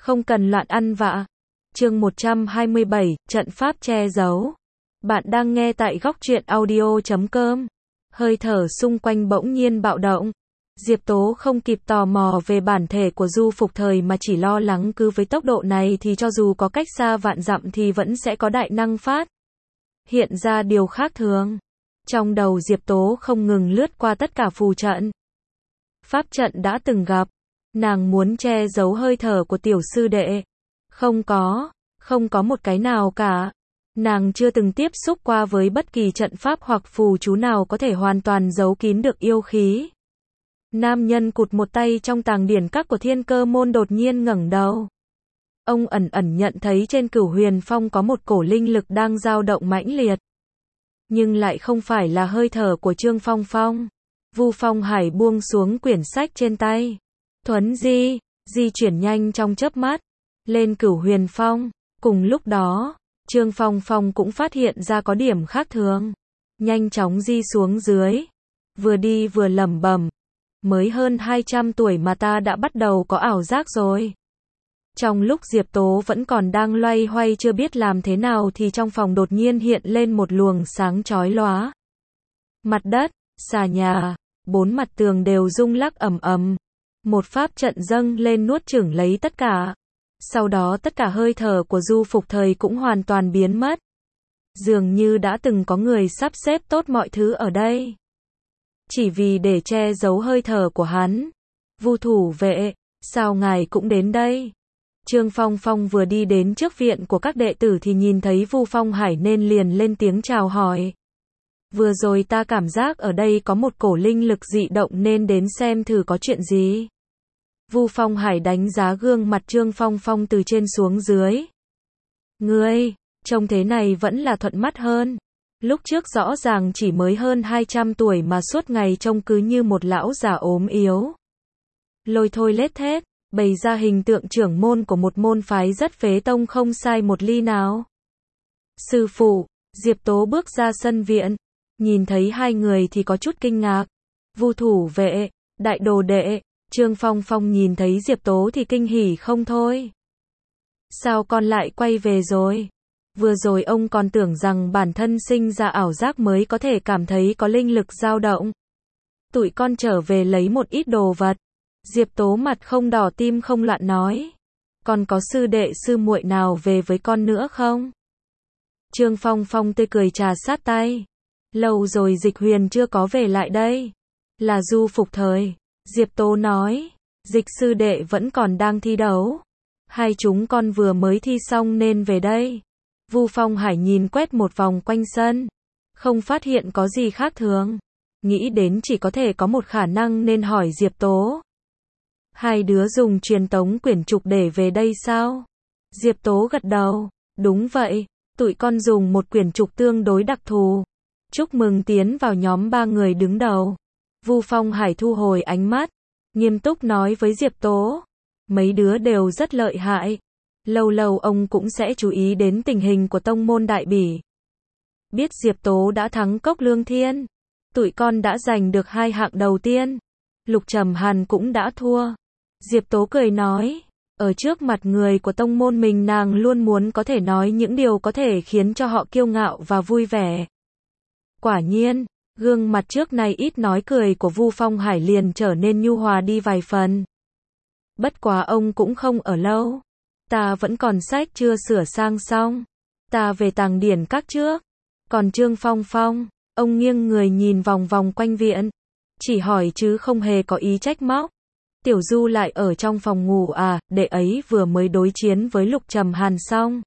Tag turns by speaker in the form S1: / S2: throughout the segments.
S1: Không cần loạn ăn vạ. Chương 127, trận pháp che giấu. Bạn đang nghe tại góc truyện audio.com. Hơi thở xung quanh bỗng nhiên bạo động. Diệp Tố không kịp tò mò về bản thể của Du Phục Thời mà chỉ lo lắng cứ với tốc độ này thì cho dù có cách xa vạn dặm thì vẫn sẽ có đại năng phát hiện ra điều khác thường. Trong đầu Diệp Tố không ngừng lướt qua tất cả phù trận, pháp trận đã từng gặp. Nàng muốn che giấu hơi thở của tiểu sư đệ. Không có một cái nào cả. Nàng chưa từng tiếp xúc qua với bất kỳ trận pháp hoặc phù chú nào có thể hoàn toàn giấu kín được yêu khí. Nam nhân cụt một tay trong tàng điển các của Thiên Cơ môn đột nhiên ngẩng đầu. Ông ẩn ẩn nhận thấy trên Cửu Huyền Phong có một cổ linh lực đang dao động mãnh liệt. Nhưng lại không phải là hơi thở của Trương Phong Phong. Vu Phong Hải buông xuống quyển sách trên tay. Thuấn di chuyển nhanh trong chớp mắt lên Cửu Huyền Phong. Cùng lúc đó, Trương Phong Phong cũng phát hiện ra có điểm khác thường. Nhanh chóng di xuống dưới. Vừa đi vừa lẩm bẩm. Mới hơn 200 tuổi mà ta đã bắt đầu có ảo giác rồi. Trong lúc Diệp Tố vẫn còn đang loay hoay chưa biết làm thế nào thì trong phòng đột nhiên hiện lên một luồng sáng chói lóa. Mặt đất, xà nhà, bốn mặt tường đều rung lắc ầm ầm. Một pháp trận dâng lên nuốt chửng lấy tất cả. Sau đó tất cả hơi thở của Du Phục Thời cũng hoàn toàn biến mất. Dường như đã từng có người sắp xếp tốt mọi thứ ở đây. Chỉ vì để che giấu hơi thở của hắn. Vu thủ vệ, sao ngài cũng đến đây? Trương Phong Phong vừa đi đến trước viện của các đệ tử thì nhìn thấy Vu Phong Hải nên liền lên tiếng chào hỏi. Vừa rồi ta cảm giác ở đây có một cổ linh lực dị động nên đến xem thử có chuyện gì. Vu Phong Hải đánh giá gương mặt Trương Phong Phong từ trên xuống dưới. Ngươi, trông thế này vẫn là thuận mắt hơn. Lúc trước rõ ràng chỉ mới hơn 200 tuổi mà suốt ngày trông cứ như một lão già ốm yếu. Lôi thôi lết thết, bày ra hình tượng trưởng môn của một môn phái rất phế tông không sai một ly nào. Sư phụ, Diệp Tố bước ra sân viện, nhìn thấy hai người thì có chút kinh ngạc. Vu thủ vệ, đại đồ đệ, Trương Phong Phong nhìn thấy Diệp Tố thì kinh hỉ không thôi. Sao con lại quay về rồi? Vừa rồi ông còn tưởng rằng bản thân sinh ra ảo giác mới có thể cảm thấy có linh lực dao động. Tụi con trở về lấy một ít đồ vật. Diệp Tố mặt không đỏ tim không loạn nói. Còn có sư đệ sư muội nào về với con nữa không? Trương Phong Phong tươi cười trà sát tay. Lâu rồi Dịch Huyền chưa có về lại đây. Là Du Phục Thời. Diệp Tố nói. Dịch sư đệ vẫn còn đang thi đấu. Hai chúng con vừa mới thi xong nên về đây. Vu Phong Hải nhìn quét một vòng quanh sân. Không phát hiện có gì khác thường. Nghĩ đến chỉ có thể có một khả năng nên hỏi Diệp Tố. Hai đứa dùng truyền tống quyển trục để về đây sao? Diệp Tố gật đầu. Đúng vậy, tụi con dùng một quyển trục tương đối đặc thù. Chúc mừng tiến vào nhóm 3 người đứng đầu. Vu Phong Hải thu hồi ánh mắt. Nghiêm túc nói với Diệp Tố. Mấy đứa đều rất lợi hại. Lâu lâu ông cũng sẽ chú ý đến tình hình của tông môn Đại Bỉ. Biết Diệp Tố đã thắng Cốc Lương Thiên. Tụi con đã giành được 2 hạng đầu tiên. Lục Trầm Hàn cũng đã thua. Diệp Tố cười nói. Ở trước mặt người của tông môn mình nàng luôn muốn có thể nói những điều có thể khiến cho họ kiêu ngạo và vui vẻ. Quả nhiên, gương mặt trước này ít nói cười của Vu Phong Hải liền trở nên nhu hòa đi vài phần. Bất quá ông cũng không ở lâu. Ta vẫn còn sách chưa sửa sang xong. Ta về tàng điển các trước. Còn Trương Phong Phong, ông nghiêng người nhìn vòng vòng quanh viện. Chỉ hỏi chứ không hề có ý trách móc. Tiểu Du lại ở trong phòng ngủ à, đệ ấy vừa mới đối chiến với Lục Trầm Hàn xong.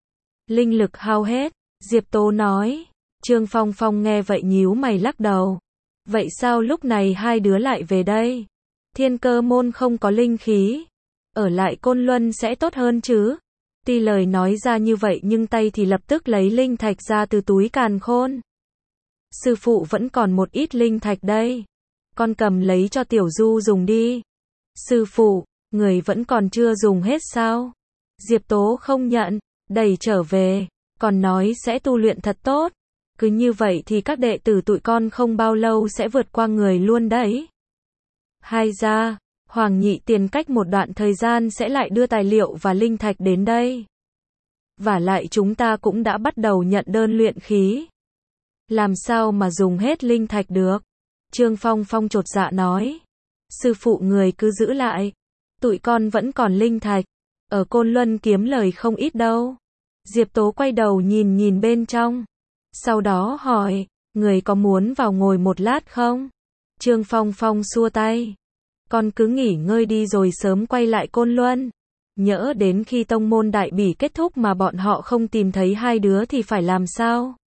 S1: Linh lực hao hết, Diệp Tố nói. Trương Phong Phong nghe vậy nhíu mày lắc đầu. Vậy sao lúc này hai đứa lại về đây? Thiên Cơ môn không có linh khí. Ở lại Côn Luân sẽ tốt hơn chứ. Tuy lời nói ra như vậy nhưng tay thì lập tức lấy linh thạch ra từ túi càn khôn. Sư phụ vẫn còn một ít linh thạch đây. Con cầm lấy cho Tiểu Du dùng đi. Sư phụ, người vẫn còn chưa dùng hết sao? Diệp Tố không nhận, đẩy trở về. Còn nói sẽ tu luyện thật tốt. Cứ như vậy thì các đệ tử tụi con không bao lâu sẽ vượt qua người luôn đấy. Hai ra, Hoàng Nhị Tiền cách một đoạn thời gian sẽ lại đưa tài liệu và linh thạch đến đây. Vả lại chúng ta cũng đã bắt đầu nhận đơn luyện khí. Làm sao mà dùng hết linh thạch được? Trương Phong Phong chột dạ nói. Sư phụ người cứ giữ lại. Tụi con vẫn còn linh thạch. Ở Côn Luân kiếm lời không ít đâu. Diệp Tố quay đầu nhìn nhìn bên trong. Sau đó hỏi, người có muốn vào ngồi một lát không? Trương Phong Phong xua tay. Con cứ nghỉ ngơi đi rồi sớm quay lại Côn Luân. Nhỡ đến khi tông môn đại bỉ kết thúc mà bọn họ không tìm thấy hai đứa thì phải làm sao?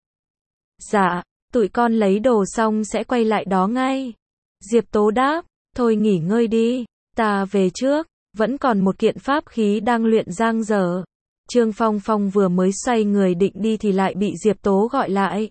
S1: Dạ, tụi con lấy đồ xong sẽ quay lại đó ngay. Diệp Tố đáp, thôi nghỉ ngơi đi, ta về trước, vẫn còn một kiện pháp khí đang luyện dang dở. Trương Phong Phong vừa mới xoay người định đi thì lại bị Diệp Tố gọi lại.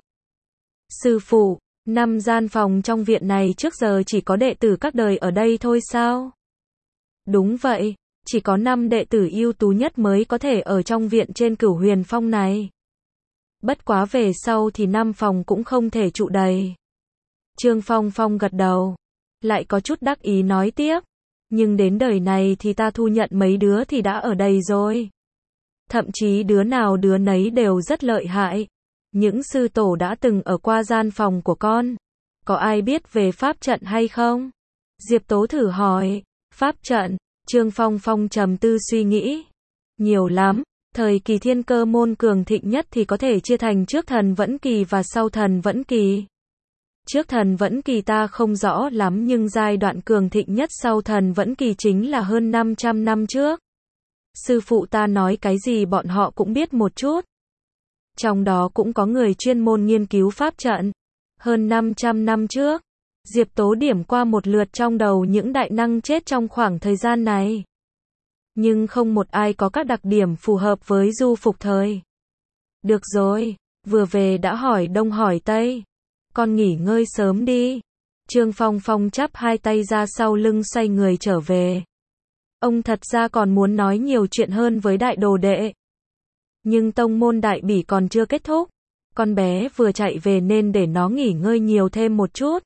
S1: Sư phụ, 5 gian phòng trong viện này trước giờ chỉ có đệ tử các đời ở đây thôi sao? Đúng vậy, chỉ có 5 đệ tử ưu tú nhất mới có thể ở trong viện trên Cửu Huyền Phong này. Bất quá về sau thì 5 phòng cũng không thể trụ đầy. Trương Phong Phong gật đầu, lại có chút đắc ý nói tiếp, nhưng đến đời này thì ta thu nhận mấy đứa thì đã ở đây rồi. Thậm chí đứa nào đứa nấy đều rất lợi hại. Những sư tổ đã từng ở qua gian phòng của con. Có ai biết về pháp trận hay không? Diệp Tố thử hỏi. Pháp trận, Trương Phong Phong trầm tư suy nghĩ. Nhiều lắm, thời kỳ Thiên Cơ môn cường thịnh nhất thì có thể chia thành trước Thần Vẫn Kỳ và sau Thần Vẫn Kỳ. Trước Thần Vẫn Kỳ ta không rõ lắm nhưng giai đoạn cường thịnh nhất sau Thần Vẫn Kỳ chính là hơn 500 năm trước. Sư phụ ta nói cái gì bọn họ cũng biết một chút. Trong đó cũng có người chuyên môn nghiên cứu pháp trận. Hơn 500 năm trước, Diệp Tố điểm qua một lượt trong đầu những đại năng chết trong khoảng thời gian này. Nhưng không một ai có các đặc điểm phù hợp với Du Phục Thời. Được rồi, vừa về đã hỏi đông hỏi tây. Con nghỉ ngơi sớm đi. Trương Phong Phong chắp hai tay ra sau lưng xoay người trở về. Ông thật ra còn muốn nói nhiều chuyện hơn với đại đồ đệ. Nhưng tông môn đại bỉ còn chưa kết thúc. Con bé vừa chạy về nên để nó nghỉ ngơi nhiều thêm một chút.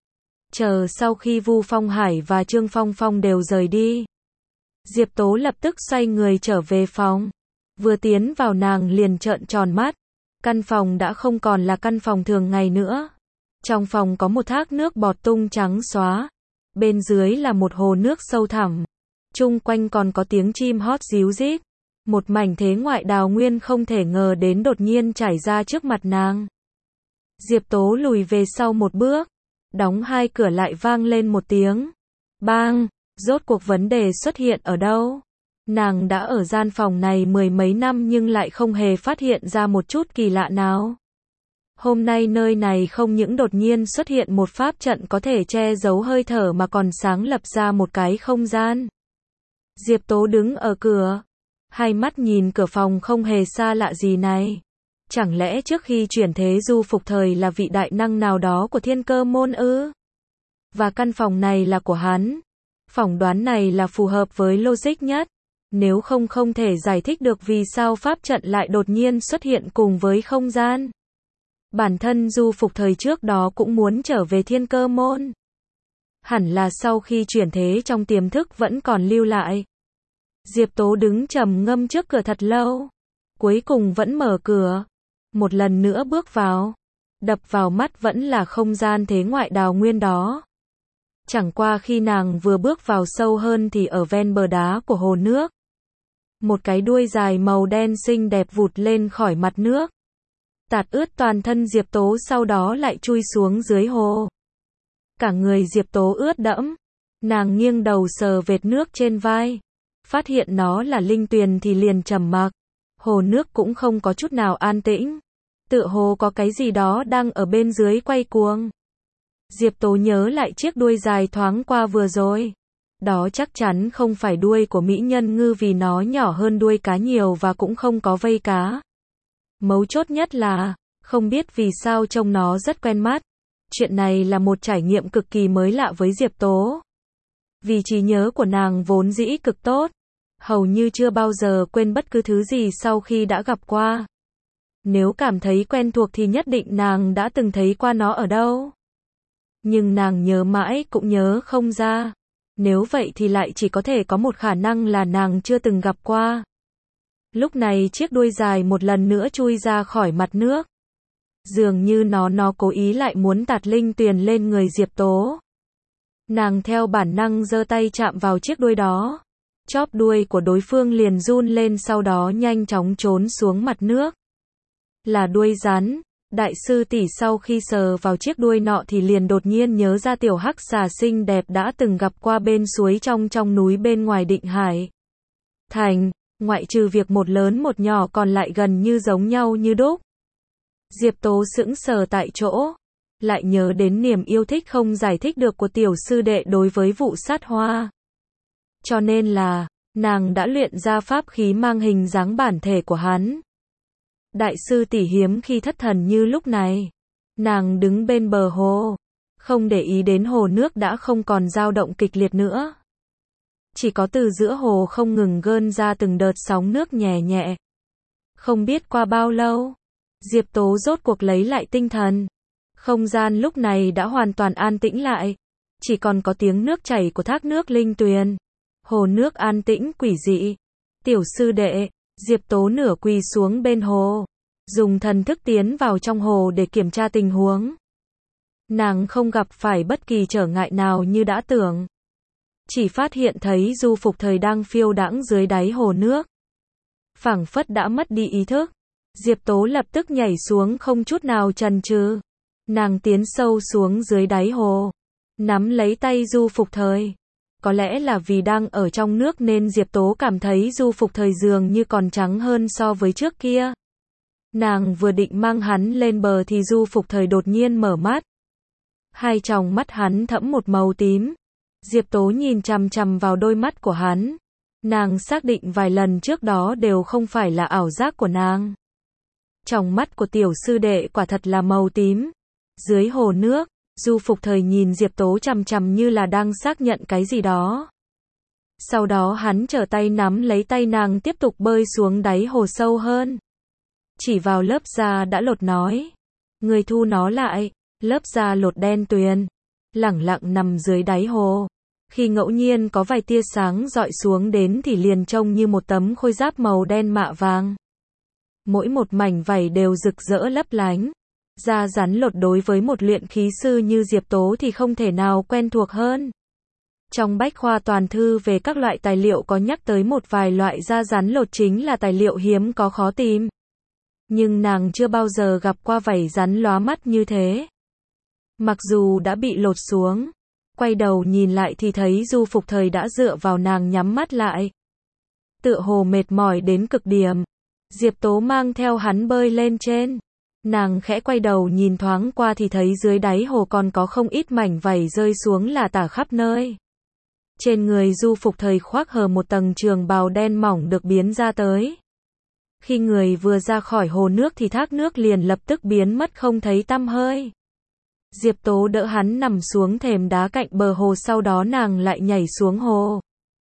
S1: Chờ sau khi Vu Phong Hải và Trương Phong Phong đều rời đi. Diệp Tố lập tức xoay người trở về phòng. Vừa tiến vào nàng liền trợn tròn mắt. Căn phòng đã không còn là căn phòng thường ngày nữa. Trong phòng có một thác nước bọt tung trắng xóa. Bên dưới là một hồ nước sâu thẳm. Chung quanh còn có tiếng chim hót ríu rít. Một mảnh thế ngoại đào nguyên không thể ngờ đến đột nhiên trải ra trước mặt nàng. Diệp Tố lùi về sau một bước. Đóng hai cửa lại vang lên một tiếng. Bang! Rốt cuộc vấn đề xuất hiện ở đâu? Nàng đã ở gian phòng này mười mấy năm nhưng lại không hề phát hiện ra một chút kỳ lạ nào. Hôm nay nơi này không những đột nhiên xuất hiện một pháp trận có thể che giấu hơi thở mà còn sáng lập ra một cái không gian. Diệp Tố đứng ở cửa. Hai mắt nhìn cửa phòng không hề xa lạ gì này. Chẳng lẽ trước khi chuyển thế Du Phục Thời là vị đại năng nào đó của Thiên Cơ môn ư? Và căn phòng này là của hắn. Phỏng đoán này là phù hợp với logic nhất. Nếu không không thể giải thích được vì sao pháp trận lại đột nhiên xuất hiện cùng với không gian. Bản thân Du Phục Thời trước đó cũng muốn trở về Thiên Cơ môn. Hẳn là sau khi chuyển thế trong tiềm thức vẫn còn lưu lại. Diệp Tố đứng trầm ngâm trước cửa thật lâu. Cuối cùng vẫn mở cửa. Một lần nữa bước vào. Đập vào mắt vẫn là không gian thế ngoại đào nguyên đó. Chẳng qua khi nàng vừa bước vào sâu hơn thì ở ven bờ đá của hồ nước. Một cái đuôi dài màu đen xinh đẹp vụt lên khỏi mặt nước. Tạt ướt toàn thân Diệp Tố sau đó lại chui xuống dưới hồ. Cả người Diệp Tố ướt đẫm. Nàng nghiêng đầu sờ vệt nước trên vai. Phát hiện nó là linh tuyền thì liền trầm mặc. Hồ nước cũng không có chút nào an tĩnh. Tựa hồ có cái gì đó đang ở bên dưới quay cuồng. Diệp Tố nhớ lại chiếc đuôi dài thoáng qua vừa rồi. Đó chắc chắn không phải đuôi của mỹ nhân ngư vì nó nhỏ hơn đuôi cá nhiều và cũng không có vây cá. Mấu chốt nhất là, không biết vì sao trông nó rất quen mắt. Chuyện này là một trải nghiệm cực kỳ mới lạ với Diệp Tố. Vì trí nhớ của nàng vốn dĩ cực tốt. Hầu như chưa bao giờ quên bất cứ thứ gì sau khi đã gặp qua. Nếu cảm thấy quen thuộc thì nhất định nàng đã từng thấy qua nó ở đâu. Nhưng nàng nhớ mãi cũng nhớ không ra. Nếu vậy thì lại chỉ có thể có một khả năng là nàng chưa từng gặp qua. Lúc này chiếc đuôi dài một lần nữa chui ra khỏi mặt nước. Dường như nó cố ý lại muốn tạt linh tuyền lên người Diệp Tố. Nàng theo bản năng giơ tay chạm vào chiếc đuôi đó. Chóp đuôi của đối phương liền run lên, sau đó nhanh chóng trốn xuống mặt nước. Là đuôi rắn. Đại sư tỷ sau khi sờ vào chiếc đuôi nọ thì liền đột nhiên nhớ ra tiểu hắc xà xinh đẹp đã từng gặp qua bên suối trong núi bên ngoài Định Hải Thành, ngoại trừ việc một lớn một nhỏ còn lại gần như giống nhau như đúc. Diệp Tố sững sờ tại chỗ, lại nhớ đến niềm yêu thích không giải thích được của tiểu sư đệ đối với vụ sát hoa. Cho nên là, nàng đã luyện ra pháp khí mang hình dáng bản thể của hắn. Đại sư tỷ hiếm khi thất thần như lúc này. Nàng đứng bên bờ hồ, không để ý đến hồ nước đã không còn dao động kịch liệt nữa. Chỉ có từ giữa hồ không ngừng gơn ra từng đợt sóng nước nhẹ nhẹ. Không biết qua bao lâu, Diệp Tố rốt cuộc lấy lại tinh thần. Không gian lúc này đã hoàn toàn an tĩnh lại. Chỉ còn có tiếng nước chảy của thác nước linh tuyền. Hồ nước an tĩnh quỷ dị. Tiểu sư đệ, Diệp Tố nửa quỳ xuống bên hồ. Dùng thần thức tiến vào trong hồ để kiểm tra tình huống. Nàng không gặp phải bất kỳ trở ngại nào như đã tưởng. Chỉ phát hiện thấy Du Phục Thời đang phiêu đãng dưới đáy hồ nước. Phảng phất đã mất đi ý thức. Diệp Tố lập tức nhảy xuống không chút nào chần chừ. Nàng tiến sâu xuống dưới đáy hồ. Nắm lấy tay Du Phục Thời. Có lẽ là vì đang ở trong nước nên Diệp Tố cảm thấy Du Phục Thời dường như còn trắng hơn so với trước kia. Nàng vừa định mang hắn lên bờ thì Du Phục Thời đột nhiên mở mắt. Hai tròng mắt hắn thẫm một màu tím. Diệp Tố nhìn chằm chằm vào đôi mắt của hắn. Nàng xác định vài lần trước đó đều không phải là ảo giác của nàng. Tròng mắt của tiểu sư đệ quả thật là màu tím. Dưới hồ nước, Du Phục Thời nhìn Diệp Tố chằm chằm như là đang xác nhận cái gì đó. Sau đó hắn trở tay nắm lấy tay nàng tiếp tục bơi xuống đáy hồ sâu hơn. Chỉ vào lớp da đã lột nói. Người thu nó lại. Lớp da lột đen tuyền. Lẳng lặng nằm dưới đáy hồ. Khi ngẫu nhiên có vài tia sáng dọi xuống đến thì liền trông như một tấm khôi giáp màu đen mạ vàng. Mỗi một mảnh vảy đều rực rỡ lấp lánh. Da rắn lột đối với một luyện khí sư như Diệp Tố thì không thể nào quen thuộc hơn. Trong bách khoa toàn thư về các loại tài liệu có nhắc tới một vài loại da rắn lột chính là tài liệu hiếm có khó tìm. Nhưng nàng chưa bao giờ gặp qua vảy rắn lóa mắt như thế. Mặc dù đã bị lột xuống, quay đầu nhìn lại thì thấy Du Phục Thời đã dựa vào nàng nhắm mắt lại. Tựa hồ mệt mỏi đến cực điểm. Diệp Tố mang theo hắn bơi lên trên. Nàng khẽ quay đầu nhìn thoáng qua thì thấy dưới đáy hồ còn có không ít mảnh vảy rơi xuống lả tả khắp nơi. Trên người Du Phục Thời khoác hờ một tầng trường bào đen mỏng được biến ra tới. Khi người vừa ra khỏi hồ nước thì thác nước liền lập tức biến mất không thấy tăm hơi. Diệp Tố đỡ hắn nằm xuống thềm đá cạnh bờ hồ, sau đó nàng lại nhảy xuống hồ.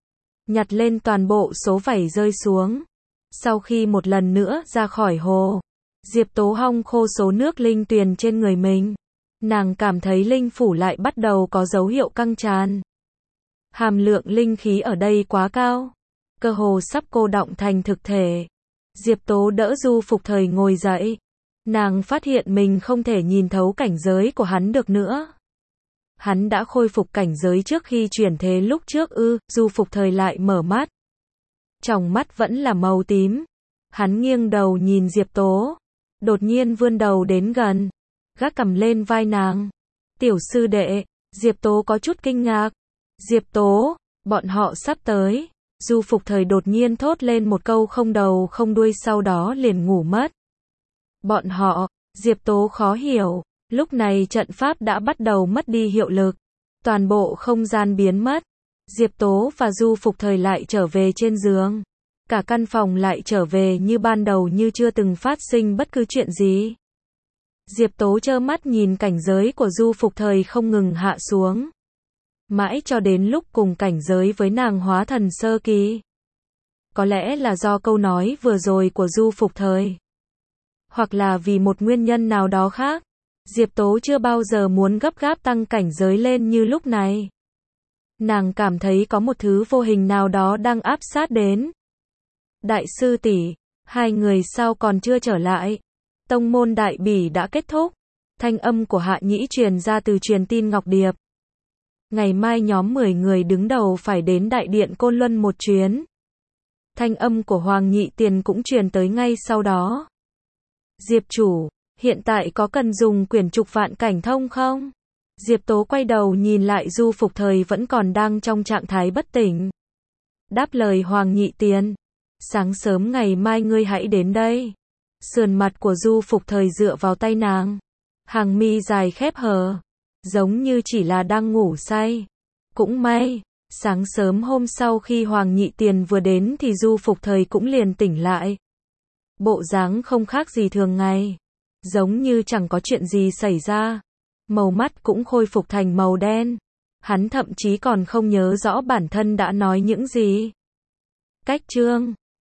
S1: Nhặt lên toàn bộ số vảy rơi xuống. Sau khi một lần nữa ra khỏi hồ, Diệp Tố hong khô số nước linh tuyền trên người mình. Nàng cảm thấy linh phủ lại bắt đầu có dấu hiệu căng tràn. Hàm lượng linh khí ở đây quá cao. Cơ hồ sắp cô đọng thành thực thể. Diệp Tố đỡ Du Phục Thời ngồi dậy. Nàng phát hiện mình không thể nhìn thấu cảnh giới của hắn được nữa. Hắn đã khôi phục cảnh giới trước khi chuyển thế lúc trước ư? Du Phục Thời lại mở mắt. Tròng mắt vẫn là màu tím. Hắn nghiêng đầu nhìn Diệp Tố. Đột nhiên vươn đầu đến gần. Gác cằm lên vai nàng. Tiểu sư đệ. Diệp Tố có chút kinh ngạc. Diệp Tố, bọn họ sắp tới. Du Phục Thời đột nhiên thốt lên một câu không đầu không đuôi, sau đó liền ngủ mất. Bọn họ, Diệp Tố khó hiểu. Lúc này trận pháp đã bắt đầu mất đi hiệu lực. Toàn bộ không gian biến mất. Diệp Tố và Du Phục Thời lại trở về trên giường. Cả căn phòng lại trở về như ban đầu, như chưa từng phát sinh bất cứ chuyện gì. Diệp Tố trơ mắt nhìn cảnh giới của Du Phục Thời không ngừng hạ xuống. Mãi cho đến lúc cùng cảnh giới với nàng hóa thần sơ kỳ. Có lẽ là do câu nói vừa rồi của Du Phục Thời. Hoặc là vì một nguyên nhân nào đó khác. Diệp Tố chưa bao giờ muốn gấp gáp tăng cảnh giới lên như lúc này. Nàng cảm thấy có một thứ vô hình nào đó đang áp sát đến. Đại sư tỷ, hai người sao còn chưa trở lại? Tông môn đại bỉ đã kết thúc. Thanh âm của Hạ Nhĩ truyền ra từ truyền tin Ngọc Điệp. Ngày mai nhóm 10 người đứng đầu phải đến đại điện Côn Luân một chuyến. Thanh âm của Hoàng Nhị Tiền cũng truyền tới ngay sau đó. Diệp chủ, hiện tại có cần dùng quyển trục vạn cảnh thông không? Diệp Tố quay đầu nhìn lại Du Phục Thời vẫn còn đang trong trạng thái bất tỉnh. Đáp lời Hoàng Nhị Tiền. Sáng sớm ngày mai ngươi hãy đến đây. Sườn mặt của Du Phục Thời dựa vào tay nàng. Hàng mi dài khép hờ. Giống như chỉ là đang ngủ say. Cũng may, sáng sớm hôm sau khi Hoàng Nhị Tiền vừa đến thì Du Phục Thời cũng liền tỉnh lại. Bộ dáng không khác gì thường ngày. Giống như chẳng có chuyện gì xảy ra. Màu mắt cũng khôi phục thành màu đen. Hắn thậm chí còn không nhớ rõ bản thân đã nói những gì. Cách chương